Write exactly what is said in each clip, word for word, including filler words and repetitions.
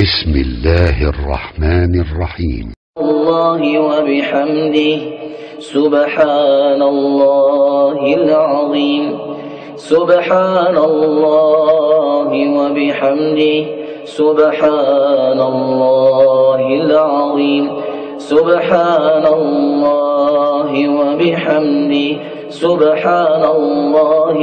بسم الله الرحمن الرحيم. الله وبحمده سبحان الله العظيم. سبحان الله وبحمده سبحان الله العظيم. سبحان الله وبحمده سبحان الله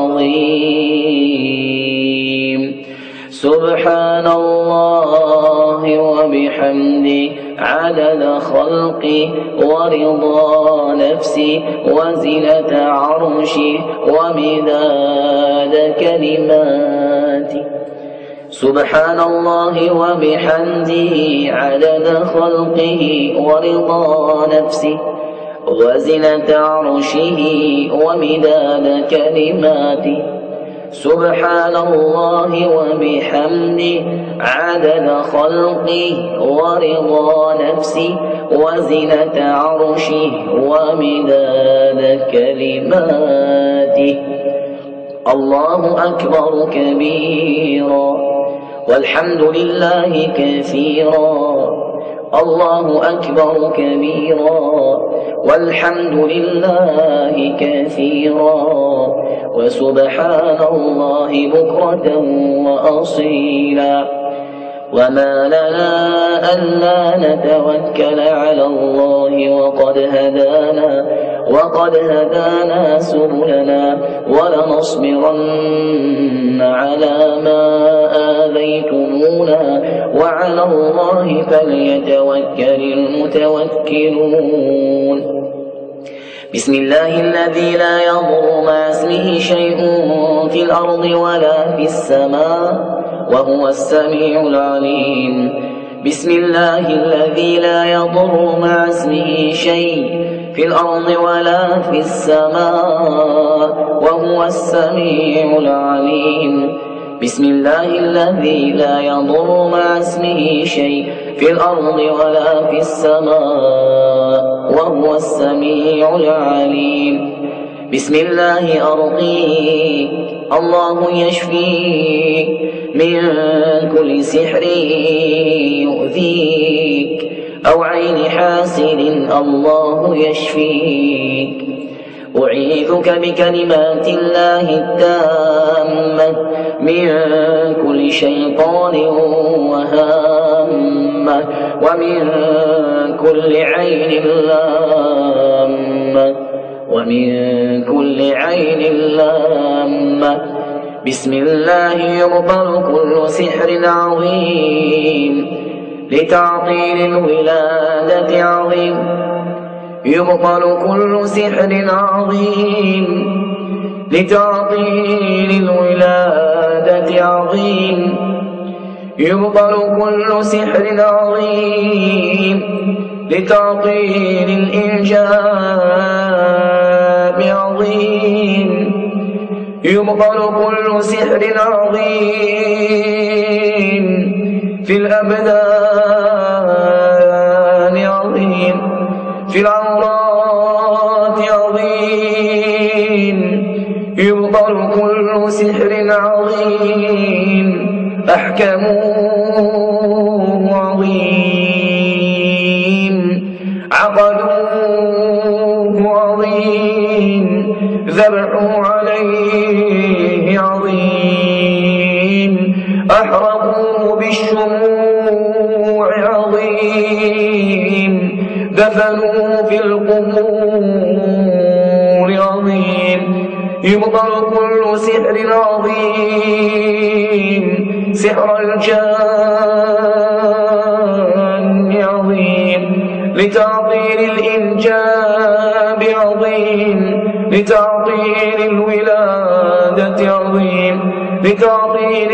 العظيم. سبحان الله وبحمده عدد خلقه ورضا نفسه وزنة عرشه ومداد كلماته. سبحان الله وبحمده عدد خلقه ورضا نفسه وزنة عرشه ومداد كلماته. سبحان الله وبحمده عدد خلقه ورضا نفسه وزنة عرشه ومداد كلماته. الله أكبر كبيرا والحمد لله كثيرا. الله أكبر كبيرا والحمد لله كثيرا وسبحان الله بكرة وأصيلا. وما لنا ألا نتوكل على الله وقد هدانا وقد هدانا سبلنا ولنصبرن على ما آذيتمونا وعلى الله فليتوكل المتوكلون. بسم الله الذي لا يضر مع اسمه شيء في الأرض ولا في السماء وهو السميع العليم. بسم الله الذي لا يضر مع اسمه شيء في الأرض ولا في السماء وهو السميع العليم. بسم الله الذي لا يضر مع اسمه شيء في الأرض ولا في السماء وهو السميع العليم. بسم الله أرقيك الله يشفيك من كل سحر يؤذيك أو عين حاسد الله يشفيك. أعيذك بكلمات الله التامة من كل شيطان وهامة ومن كل عين لامة ومن كل عين لامة. بسم الله يبطل كل سحر عظيم لتعطيل الولادة عظيم. يبطل كل سحر عظيم لتعطيل الولادة عظيم. يبطل كل سحر عظيم لتعطيل الإنجاب عظيم. يبطل كل سحر عظيم في الأبدان عظيم في العورات عظيم. يبطل كل سحر عظيم أحكموه عظيم عقدوه عظيم ذبحوا عليه عظيم أحرقوه بالشموع عظيم دفنوه في القبور عظيم. يبطل كل سحر عظيم سحر الجان عظيم لتعطيل الإنجاب عظيم لتعطيل الولادة عظيم لتعطيل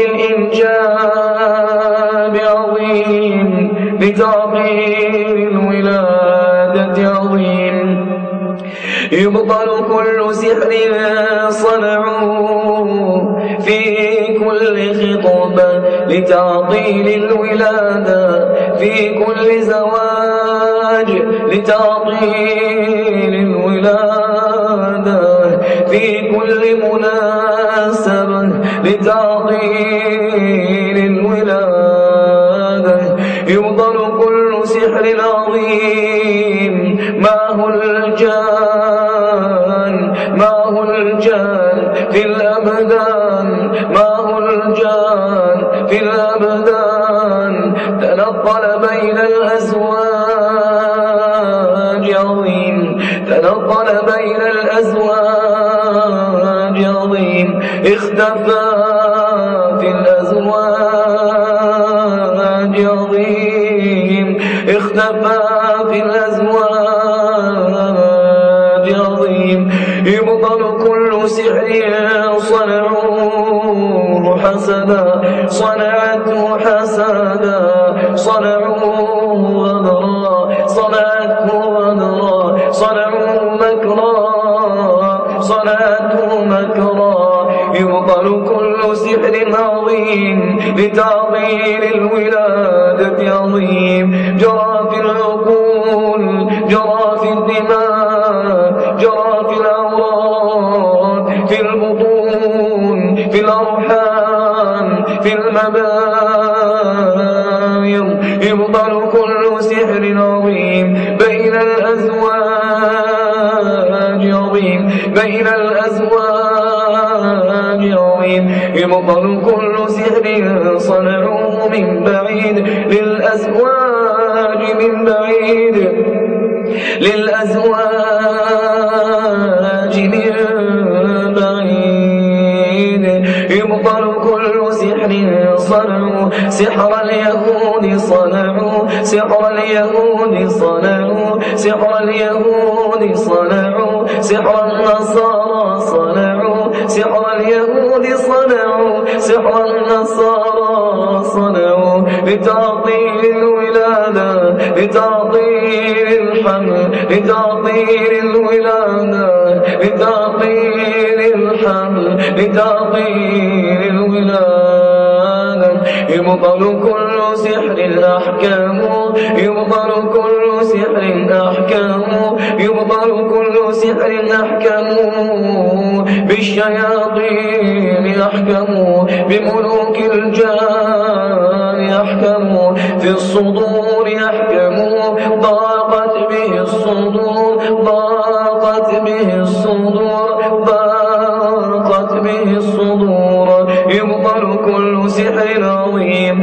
الإنجاب عظيم لتعطيل الولادة عظيم. يبطل كل سحر صنعوه في كل خطبة لتعطيل الولادة في كل زواج لتعطيل الولادة في كل مناسبة لتعطيل الولادة يبطل كل سحر عظيم. ما هو الجان ما هو الجان في الأبدان ما هو الجان في الأبدان تنقل بين الأزواج عظيم تنقل بين الأزواج عظيم اختفى في الأزواج عظيم اختفى في الأزواج عظيم. يبطل كل سحر صنعوه حسدا صنعته حسدا صنعوه غدرا صنعته غدرا صنعوه مكرا صنعته مكرا. يبطل كل سحر عظيم لتعطيل الولادة عظيم. جرى في العقول جرى في الدماء جرى في الأوراد في البطون في الأرحام في المبايض. يبطل كل سحر عظيم بين الأزواج عظيم بين الأزواج عظيم. يبطل كل سحر صنعوه من بعيد للأزواج من بعيد للأزواج من بعيد. يبطل كل سحر صنعوا سحر اليهود صنعوا سحر اليهود صنعوا سحر اليهود صنعوا سحر النصارى صنعوا سحر اليهود صنعوا سحر النصارى صنعوا لتعطيل الولادة لتعطيل الحمل لتعطيل الولادة لتعطيل الحمل لتعطيل الولادة. يبطل كل سحر أحكام يبطل كل سحر أحكام يبطل كل سحر أحكام بالشياطين يحكموا بملوك الجان يحكموا في الصدور يحكموا ضاقت به الصدور ضاقت به الصدور ضاقت به الصدور. يبطل كل سحر عظيم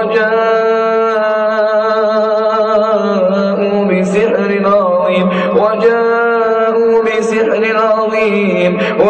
وجاءوا بسحر عظيم وجاءوا بسحر عظيم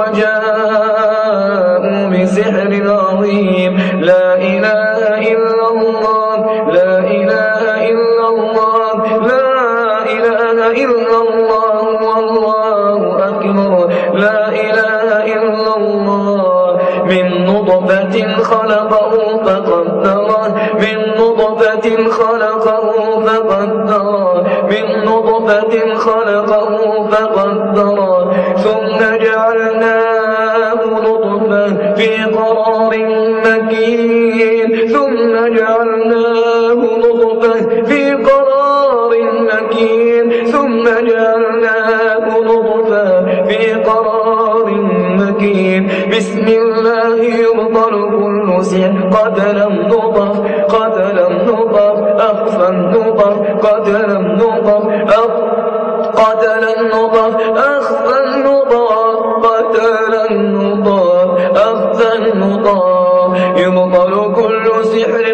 وجاءوا بسحر عظيم. لا إله إلا الله لا إله إلا الله لا إله إلا الله والله أكبر لا إله إلا الله. من نطفة خلقه فقدره من نطفة خلقه فقدره من نطفة خلقه فقدره ثم جعلناه نطفة في قرار مكين ثم جعلناه نطفة في قرار مكين ثم جعلناه نطفة في قرار مكين. بسم الله يبطل كل سحر قتل النطف قتل النطف أخفى النطف قتل النطف قتل النطف أخفى النطف قتل النطف أخفى النطف. يبطل كل سحر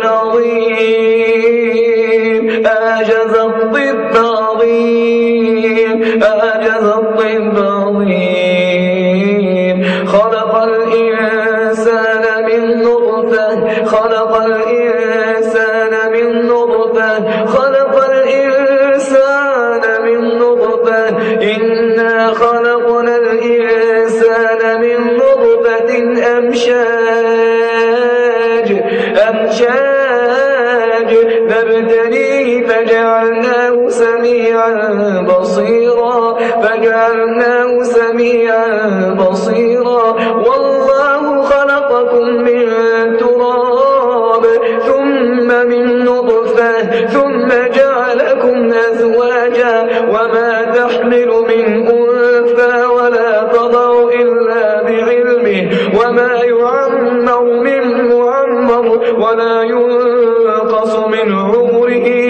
عظيم أعجز الطب عظيم أعجز الطب عظيم. خلق الإنسان من نطفة خلق الإنسان من نطفة خلق الإنسان من نطفة إنا خلقنا الإنسان من نطفة أمشاج أمشاج نبتليه فجعلناه سميعا بصيرا فجعلناه سميعا بصيرا. والله خلقكم من تراب ثم من نطفة ثم جعلكم أزواجا وما تحمل من أنثى ولا تضع إلا بعلمه وما يعمر من معمر ولا ينقص من عمره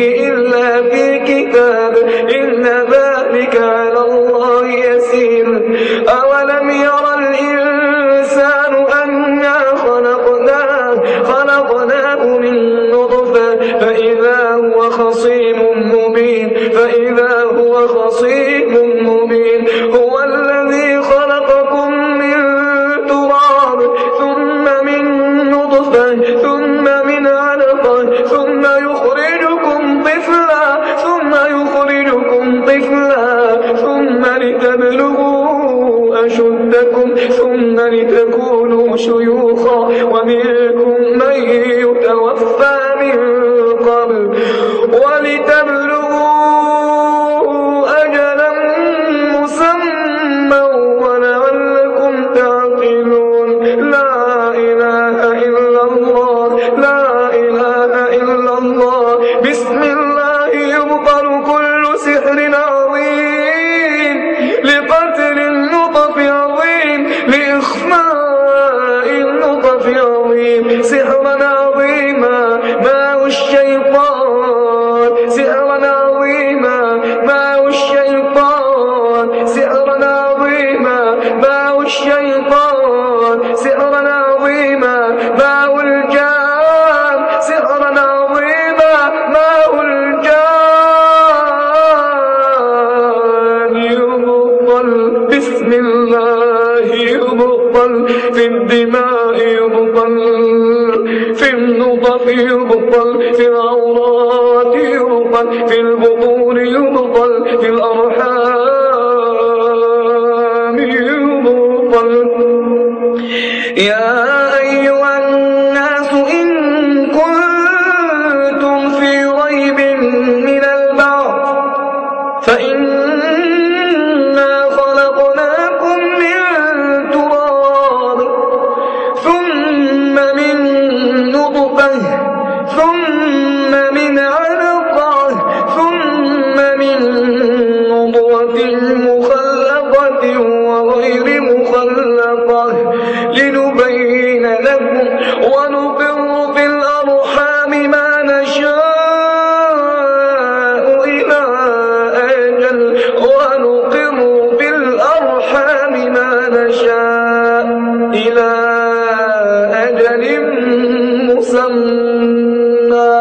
أولم ير الإنسان أنا خلقناه خلقناه من نطفة فإذا هو خصيم مبين فإذا هو خصيم مبين هو الذي خلقكم من تراب ثم من نطفة ثم من علقة ثم يخرجكم طفلا ثم يخرجكم طفلا ثم لتبلغوا أشدكم ثم لتكونوا شيوخا ومنكم من يتوفى من قبل ولتبلغوا أجلا مسمى ولعلكم تعقلون لا إله إلا الله لا إله إلا الله بسم الله يبطل كل سحر عظيم لقتل النطف عظيم لإخفاء النطف عظيم سحرا عظيما ما الشيطان سحرا عظيما ما الشيطان سحرا عظيما ما الشيطان سحرا عظيما ما الجان سحرا عظيما ما الجان يبطل بسم الله يبطل في الدماء يبطل في النطف يبطل في العورات يبطل في البطون يبطل في الأرحام يبطل يا أيها الناس إن كنتم في ريب من البعث فإنا خلقناكم من تراب ثم من نطفة ثم من علقة ثم من مضغة مخلقة وغير مخلقة لنبين لكم ونقر في الأرحام ما نشاء إلى أجل ونقر في الأرحام ما نشاء إلى أجل مسمى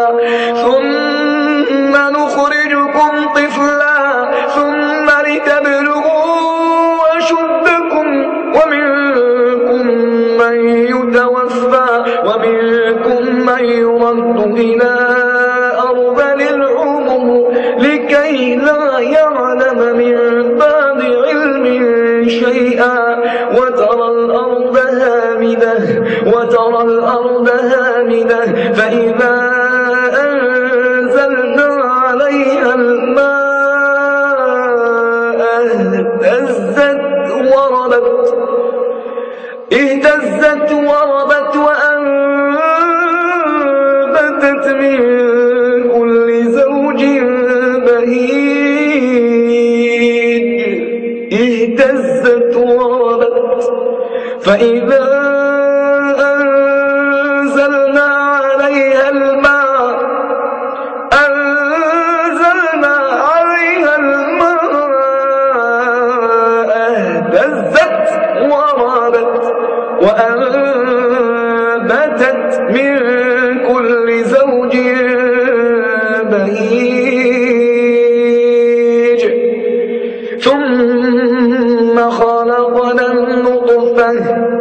ثم نخرجكم طفلا ثم لتبلغوا أشدكم ومنكم من يتوفى ومنكم من يرد إلى أرذل العمر لكي لا يعلم من بعد علم شيئا وترى الأرض هامدة وترى الأرض هامدة فإذا أنزلنا عليها الماء اهتزت وربت اهتزت وربت وأنبتت من كل زوج بهيج اهتزت وربت فإذا أنزلنا عليها الماء أنزلنا عليها الماء اهتزت وربت وأنبتت من كل زوج بهيج ثم خلقنا النطفة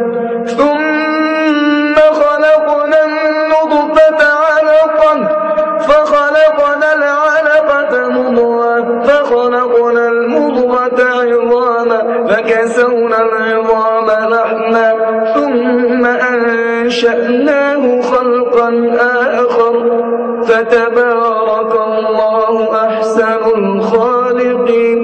ثم خلقنا النطفة علقا فخلقنا العلقة مضغة فخلقنا المضغة عظاما فكسونا العظام لحما ثم أنشأناه خلقا آخر فتبارك الله أحسن الخالقين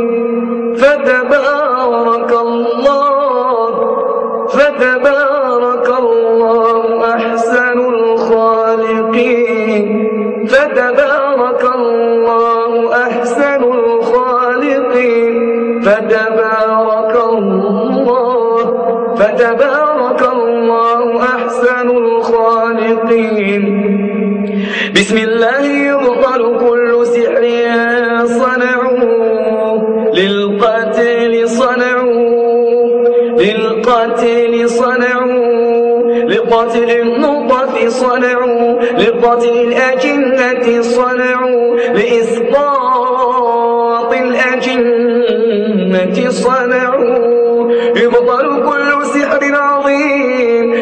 فتبارك الله فتبارك الله أحسن الخالقين فتبارك الله أحسن الخالقين فتبارك الله فتبارك الله أحسن الخالقين بسم الله يبطل كل سحر صنعوه للقتل صنعوه للقتل صنعوا لقتل النطف صنعوا لقتل الأجنة صنعوا لإسقاط الأجنة صنعوا يبطل كل سحر عظيم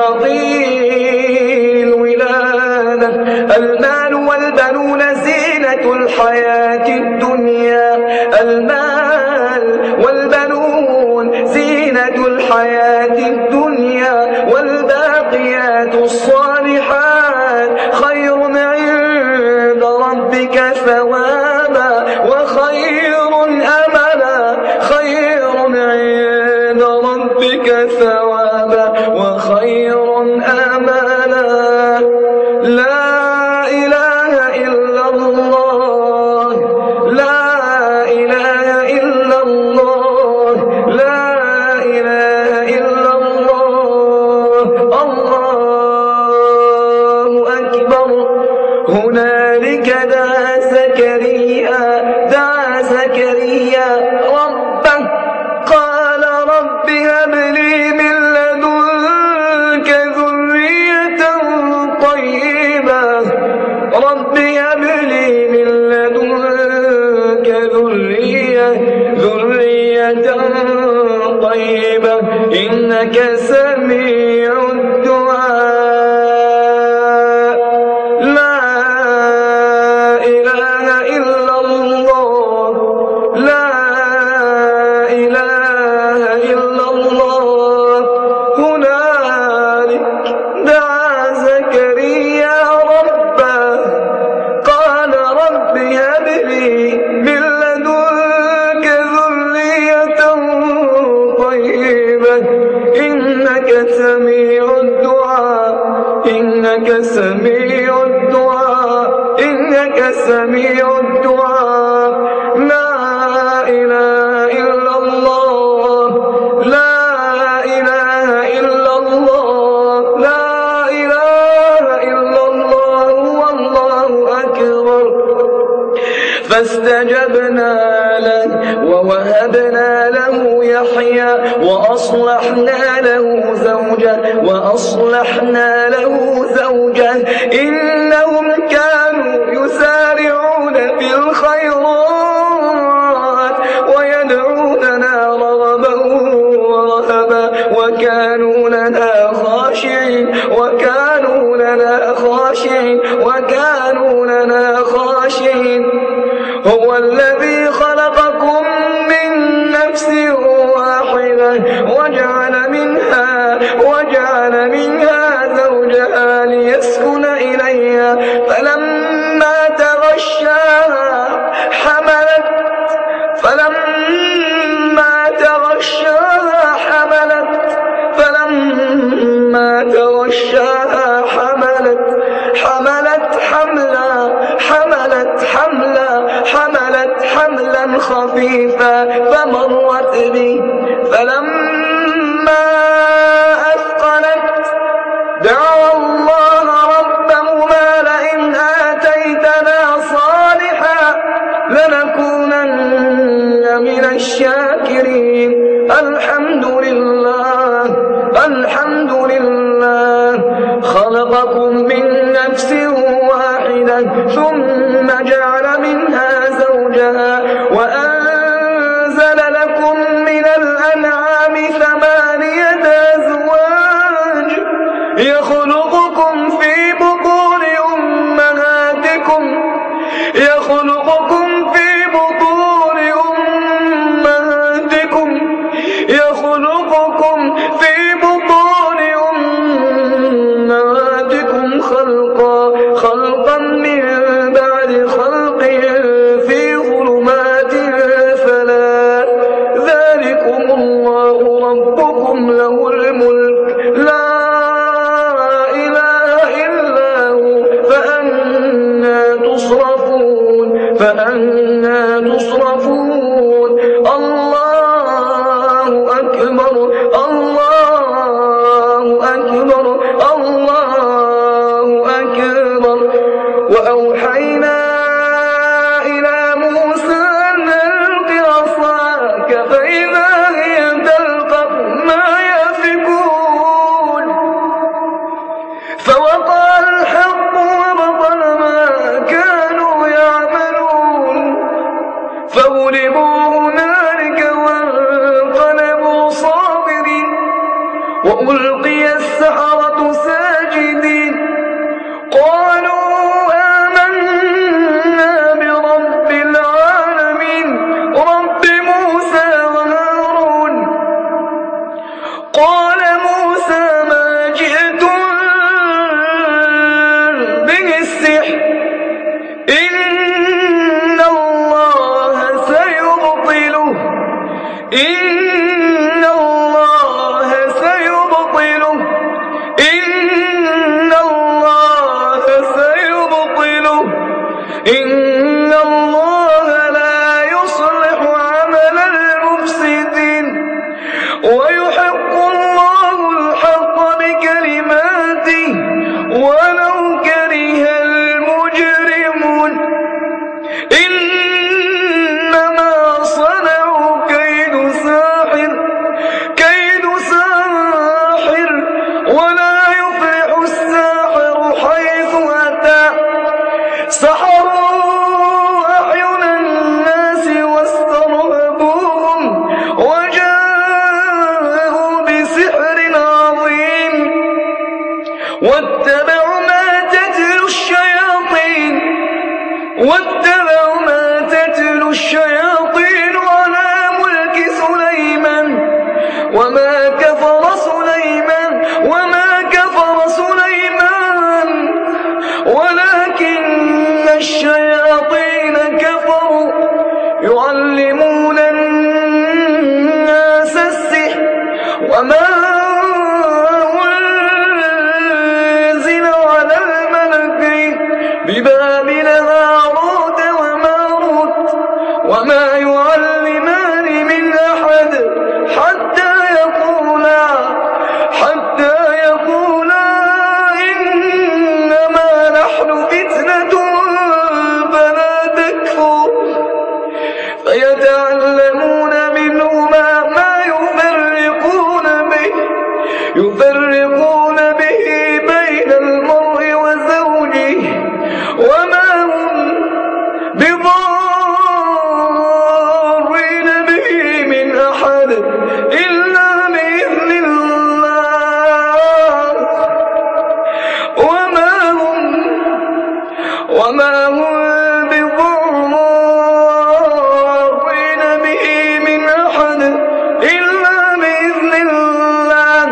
لتعطيل الولادة المال والبنون زينة الحياة الدنيا المال والبنون زينة الحياة الدنيا والباقيات الصالحات خير عند ربك ثوابا وخير أملا خير عند ربك ثوابا وخير أملا لا إله إلا الله لا إله إلا الله لا إله إلا الله الله أكبر هنالك دعا زكريا دعا زكريا ربه قال رب هب لي من لدنك ذرية طيبة رب هب لي من لدنك ذرية ذرية طيبة إنك سميع الدعاء لا إله إلا الله لا إله إلا الله هنالك دعا زكريا ربه قال رب هب لي من لدنك ذرية طيبة إنك سميع الدعاء إنك سميع الدعاء إنك سميع الدعاء لا إله إلا الله لا إله إلا الله لا إله إلا الله والله أكبر فاستجبنا له ووهبنا له يحيى وأصلحنا له زوجه وأصلحنا له زوجه إنهم كانوا يسارعون في الخيرات ويدعوننا رغبا ورهبا وكانوا لنا خاشعين وكانوا لنا خاشعين وكانوا لنا خاشعين هو الذي خلقكم من نفس واحدة وجعل منها وجعل منها زوجها ليسكن إليها فلما تغشاها حملت فلما تغشاها حملت فلما تغشاها حملت حملت حملا حملت حملا حملت حملا خفيفا فمرت به فلما أثقلت دعوا الله ربهما لئن آتيتنا صالحا لنكونن من الشاكرين الحمد لله الحمد لله خلقكم من نفس واحدة ثم جعل منها زوجها وأنزل لكم من الأنعام ثمانية أزواج يخلقكم في بطون أمهاتكم يخلقكم في بطون أمهاتكم يخلقكم في بطون أمهاتكم خلقا خلقا من بعد خلق في ظلمات ثلاث ذلكم الله ربكم له الملك لا إله إلا هو فأنا تصرفون فأنا تصرفون الله أكبر الله أكبر الله أكبر وأوحينا إلى موسى أن ألق عصاك فإذا هي تلقف ما يأفكون وألقي السحرة ساجدين قالوا آمنا برب العالمين رب موسى وهارون. قال موسى ما جئتم به السحر إن الله سيبطله إن الله سيبطله إن الله سيبطله إن الله لا يصلح عمل المفسدين ويحق الله الحق بكلماته ولو كره المجرمون. إنما صنعوا كيد ساحر كيد ساحر ولا يفلح الساحر حيث أتى. سحروا أعين الناس واسترهبوهم وجاءوا بسحر عظيم واتبعوا ما تتلو الشياطين واتبعوا ما تتلو الشياطين على ملك سليمان وما كفر سليمان وما كفر سليمان ولكن الشياطين كفروا يعلمون الناس السحر وما أنزل على الملكين ببابل هاروت وماروت وما يعلمان من أحد حتى يقولا حتى يقولا إنما نحن فتنة فلا تكفر فيتعلمون منهما ما يفرقون به يفرقون به بين المرء وزوجه وما هم بضارين به من أحد إلا بإذن الله وما هم وما هم بضارين به من أحد إلا بإذن الله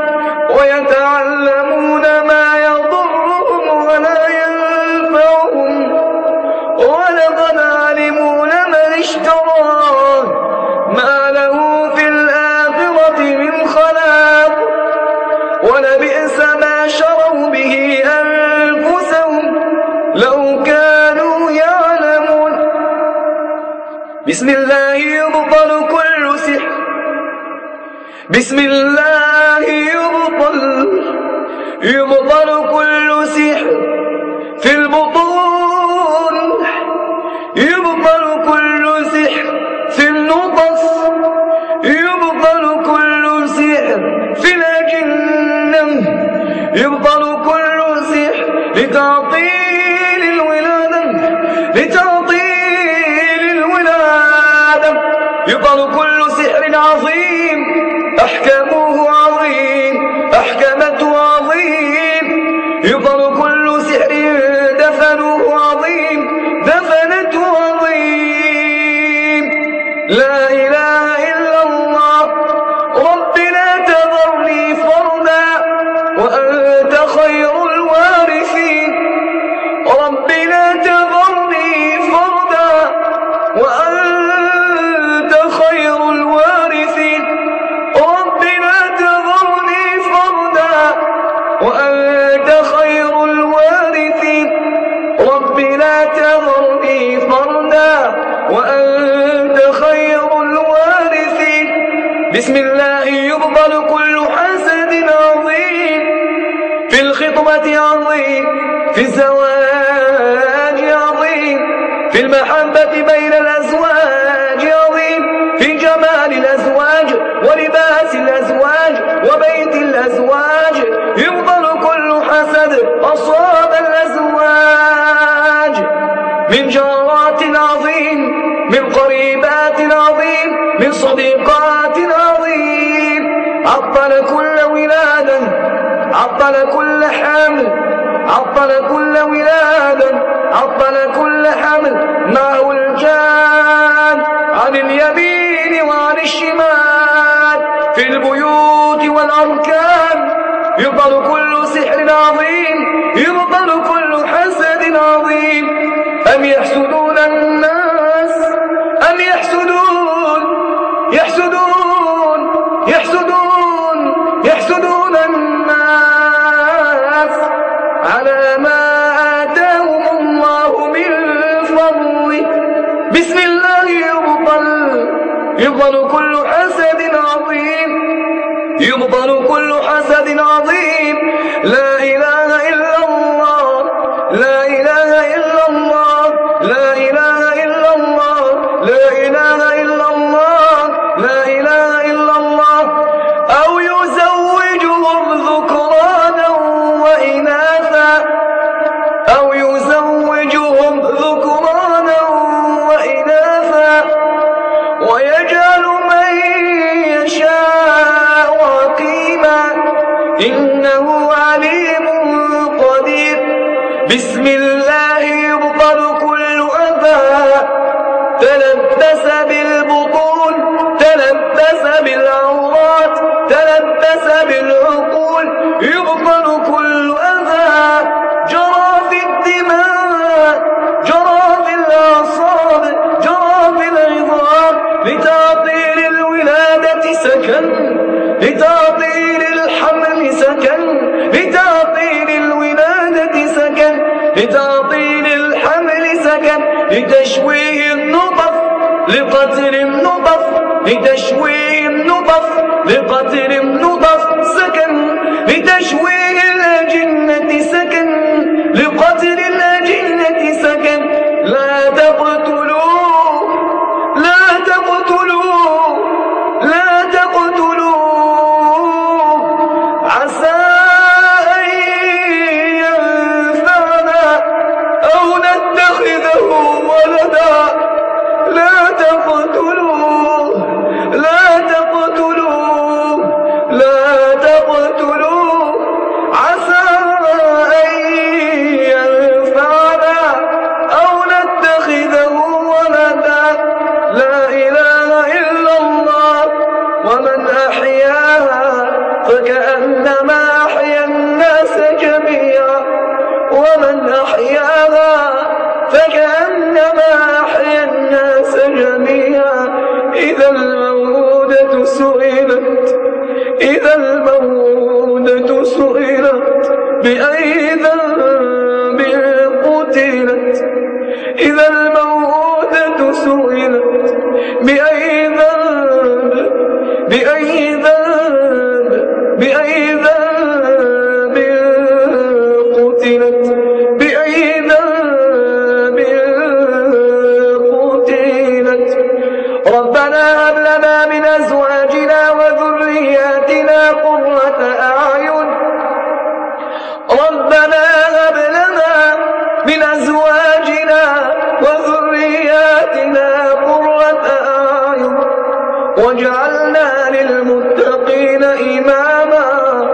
ويتعلمون ما يضرهم ولا ينفعهم ولقد علموا لمن اشتراه ما له في الآخرة من خلاق ولبئس ما شروا به أنفسهم لو كانوا يعلمون. بسم الله يبطل كل سحر بسم الله يبطل يبطل كل سحر في البطون يبطل كل سحر في النطس يبطل كل سحر في الأجنة يبطل كل سحر لتعطيل الولادة لتعطيل الولادة يبطل كل سحر عظيم أحكموه عظيم أحكمته عظيم يبطل كل سحر دفنوه عظيم دفنته عظيم. لا إله إلا الله رب لا تذرني فردا وأنت خير الوارثين رب لا تذرني فردا وأنت خير الوارثين رب لا تذرني فردا وأنت خير الوارثين رب لا تذرني فردا وأنت خير الوارثين. بسم الله يبطل كل حسد عظيم في الخطبة عظيم في الزواج عظيم في المحبة بين الأزواج عظيم في جمال الأزواج ولباس الأزواج وبيت الأزواج يبطل كل حسد أصاب الأزواج من جارات عظيم من قريبات عظيم من صديقات عظيم عطل كل ولادا، عطل كل حمل، عطل كل ولادا، عطل كل حمل، معه الجان عن اليمين وعن الشمال، في البيوت والأركان، يبطل كل سحر عظيم، يبطل كل حسد عظيم. أم يحسدون الناس، أم يحسدون يحسدون يحسدون يحسدون الناس على ما آتاهم الله من فضله. بسم الله يبطل يبطل كل حسد عظيم، يبطل كل حسد عظيم. لا إله إلا الله، لا إله إلا الله، لا إله إلا الله، لا إله إلا الله، لا إله إلا الله. أو يزوجهم ذكرانا وإناثا، أو يزوجهم ذكرانا وإناثا، ويجعل من يشاء عقيما، إنه عليم قدير. بسم الله يبطل كل أذى تلبس بالبطون، تلبس بالعورات، تلبس بالعقول، يبطل كل أذى جرى في الدماء، جرى في الأعصاب، جرى في العظام، لتعطيل الولادة سكن، لتعطيل الحمل سكن، لتعطيل الولادة سكن، لتعطيل الحمل سكن، لتشويه النطف، لقتل النطف، لتشويه النطف، لقتل النطف سكن، لتشويه الأجنة سكن، لقتل الأجنة سكن. لا تقتلوا، لا تقتلوا، لا تقتلوا، عسى أن ينفعنا أو نتخذه ولدا. لا تقتلوا، لا تقتلوا، لا تقتلوا، عسى أن ينفعنا أو نتخذه ولدا. لا إله إلا الله. ومن أحياها فكأنما أحيا الناس جميعا، ومن أحياها فكأنما أحيا الناس جميعا. إذا الموءودة سئلت، إذا الموءودة سئلت بأي ذنب قتلت، إذا الموءودة سئلت بأي ذنب، بأي ذنب، بأي ذنب قتلت، بأي ذنب قتلت. ربنا هب لنا من أزواجنا وذرياتنا قرة أعين، ربنا هب لنا من أزواجنا وذرياتنا قرة أعين واجعلنا للمتقين إماما.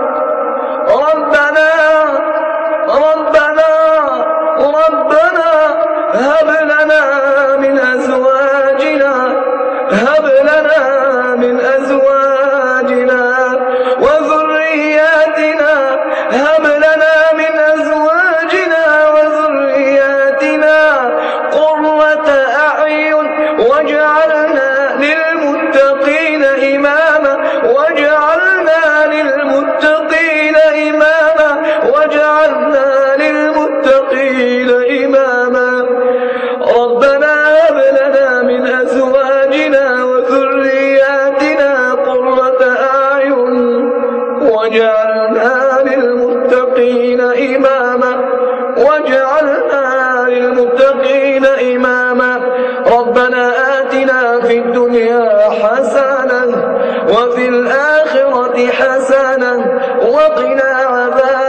ربنا ربنا ربنا هب لنا من أزواجنا، هب لنا من أزواجنا وذرياتنا، هب لنا من أزواجنا وذرياتنا قرة أعين واجعلنا للمتقين إماما، واجعلنا للمتقين إماما، واجعلنا للمتقين إماما. ربنا هب لنا من أزواجنا وذرياتنا قرة أعين واجعلنا للمتقين إماما، واجعلنا للمتقين إماما. ربنا آتنا في الدنيا حسنة وفي الآخرة حسنة وقنا عذاب